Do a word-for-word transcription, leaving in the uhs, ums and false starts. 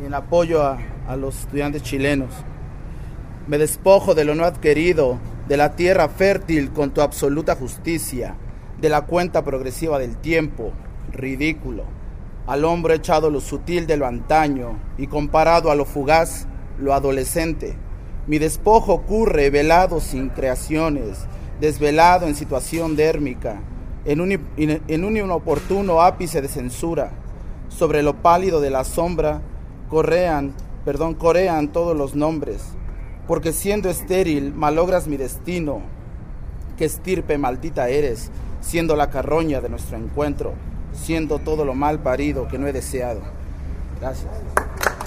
en apoyo a, a los estudiantes chilenos. Me despojo de lo no adquirido, de la tierra fértil con tu absoluta justicia, de la cuenta progresiva del tiempo, ridículo, al hombro echado lo sutil de lo antaño y comparado a lo fugaz, lo adolescente. Mi despojo ocurre velado sin creaciones, desvelado en situación dérmica, en un, en un inoportuno ápice de censura. Sobre lo pálido de la sombra correan, perdón, corean todos los nombres, porque siendo estéril malogras mi destino. Qué estirpe maldita eres, siendo la carroña de nuestro encuentro, siendo todo lo mal parido que no he deseado. Gracias.